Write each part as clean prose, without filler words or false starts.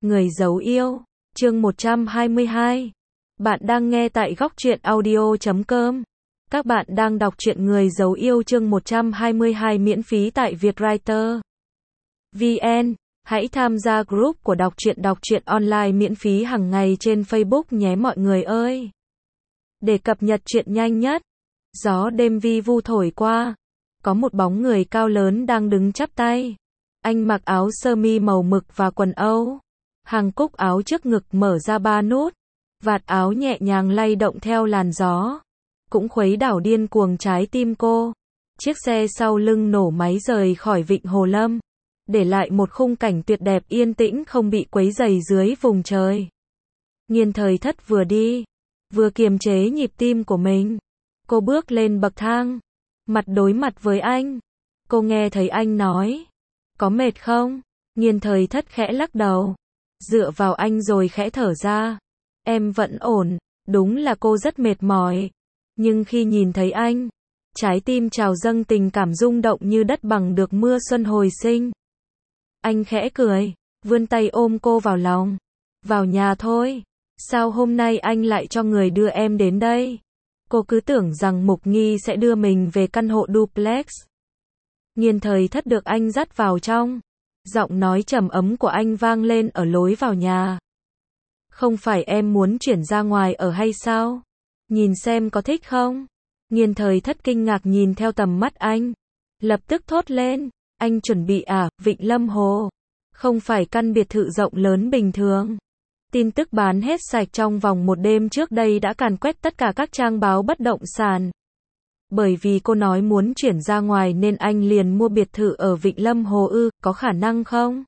Người giấu yêu, chương 122. Bạn đang nghe tại góc truyện audio.com. Các bạn đang đọc truyện Người giấu yêu chương 122 miễn phí tại Vietwriter VN. Hãy tham gia group của đọc truyện online miễn phí hàng ngày trên Facebook nhé mọi người ơi. Để cập nhật truyện nhanh nhất. Gió đêm vi vu thổi qua. Có một bóng người cao lớn đang đứng chắp tay. Anh mặc áo sơ mi màu mực và quần Âu. Hàng cúc áo trước ngực mở ra 3 nút. Vạt áo nhẹ nhàng lay động theo làn gió. Cũng khuấy đảo điên cuồng trái tim cô. Chiếc xe sau lưng nổ máy rời khỏi vịnh Hồ Lâm. Để lại một khung cảnh tuyệt đẹp yên tĩnh không bị quấy rầy dưới vùng trời. Nghiên Thời Thất vừa đi, vừa kiềm chế nhịp tim của mình. Cô bước lên bậc thang. Mặt đối mặt với anh. Cô nghe thấy anh nói. Có mệt không? Nghiên Thời Thất khẽ lắc đầu. Dựa vào anh rồi khẽ thở ra. Em vẫn ổn. Đúng là cô rất mệt mỏi. Nhưng khi nhìn thấy anh, trái tim trào dâng tình cảm rung động như đất bằng được mưa xuân hồi sinh. Anh khẽ cười, vươn tay ôm cô vào lòng. Vào nhà thôi. Sao hôm nay anh lại cho người đưa em đến đây? Cô cứ tưởng rằng Mục Nghi sẽ đưa mình về căn hộ duplex. Nghiên Thời Thất được anh dắt vào trong. Giọng nói trầm ấm của anh vang lên ở lối vào nhà. Không phải em muốn chuyển ra ngoài ở hay sao? Nhìn xem có thích không? Nghiên Thời Thất kinh ngạc nhìn theo tầm mắt anh. Lập tức thốt lên. Anh chuẩn bị à, Vịnh Lâm Hồ. Không phải căn biệt thự rộng lớn bình thường. Tin tức bán hết sạch trong vòng một đêm trước đây đã càn quét tất cả các trang báo bất động sản. Bởi vì cô nói muốn chuyển ra ngoài nên anh liền mua biệt thự ở Vịnh Lâm Hồ ư, có khả năng không?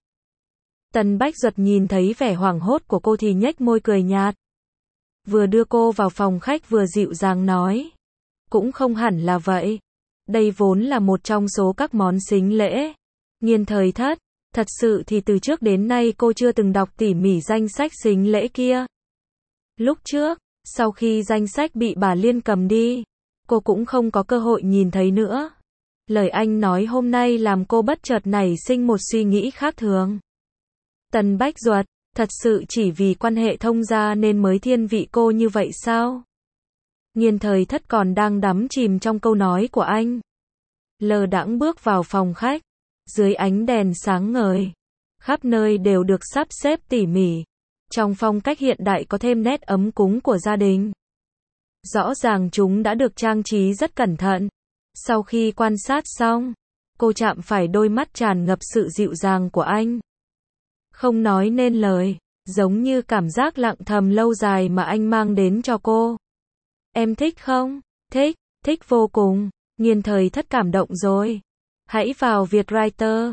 Tần Bách Duật nhìn thấy vẻ hoảng hốt của cô thì nhếch môi cười nhạt. Vừa đưa cô vào phòng khách vừa dịu dàng nói. Cũng không hẳn là vậy. Đây vốn là một trong số các món sính lễ. Nghiên Thời Thất, thật sự thì từ trước đến nay cô chưa từng đọc tỉ mỉ danh sách sính lễ kia. Lúc trước, sau khi danh sách bị bà Liên cầm đi, cô cũng không có cơ hội nhìn thấy nữa. Lời anh nói hôm nay làm cô bất chợt nảy sinh một suy nghĩ khác thường. Tần Bách Duật, thật sự chỉ vì quan hệ thông gia nên mới thiên vị cô như vậy sao? Nghiên Thời Thất còn đang đắm chìm trong câu nói của anh. Lờ đãng bước vào phòng khách. Dưới ánh đèn sáng ngời. Khắp nơi đều được sắp xếp tỉ mỉ. Trong phong cách hiện đại có thêm nét ấm cúng của gia đình. Rõ ràng chúng đã được trang trí rất cẩn thận. Sau khi quan sát xong, cô chạm phải đôi mắt tràn ngập sự dịu dàng của anh. Không nói nên lời, giống như cảm giác lặng thầm lâu dài mà anh mang đến cho cô. Em thích không? Thích, thích vô cùng. Nghiên Thời Thất cảm động rồi. Hãy vào Vietwriter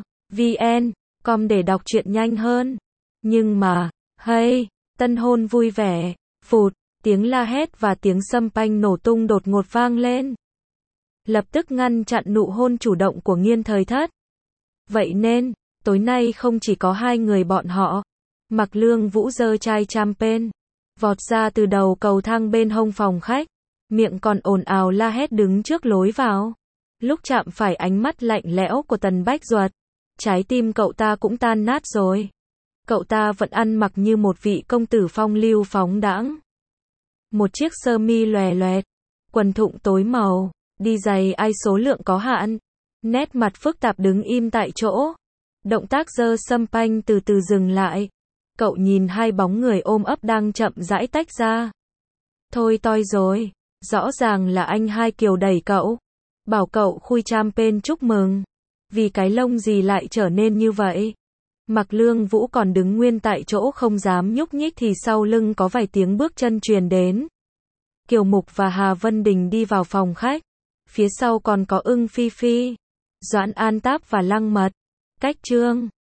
VN.com để đọc truyện nhanh hơn. Nhưng mà, hey, tân hôn vui vẻ. Phụt, tiếng la hét và tiếng sâm panh nổ tung đột ngột vang lên. Lập tức ngăn chặn nụ hôn chủ động của Nghiên Thời Thất. Vậy nên, tối nay không chỉ có hai người bọn họ. Mạc Lương Vũ giơ chai champagne, vọt ra từ đầu cầu thang bên hông phòng khách. Miệng còn ồn ào la hét đứng trước lối vào. Lúc chạm phải ánh mắt lạnh lẽo của Tần Bách Duật, trái tim cậu ta cũng tan nát rồi. Cậu ta vẫn ăn mặc như một vị công tử phong lưu phóng đãng. Một chiếc sơ mi lòe loẹt, quần thụng tối màu, đi giày ai số lượng có hạn. Nét mặt phức tạp đứng im tại chỗ. Động tác giơ sâm panh từ từ dừng lại. Cậu nhìn hai bóng người ôm ấp đang chậm rãi tách ra. Thôi toi rồi. Rõ ràng là anh hai Kiều đẩy cậu. Bảo cậu khui champagne chúc mừng. Vì cái lông gì lại trở nên như vậy? Mạc Lương Vũ còn đứng nguyên tại chỗ không dám nhúc nhích thì sau lưng có vài tiếng bước chân truyền đến. Kiều Mục và Hà Vân Đình đi vào phòng khách. Phía sau còn có Ưng Phi Phi, Doãn An Táp và Lăng Mật. Cách Trương,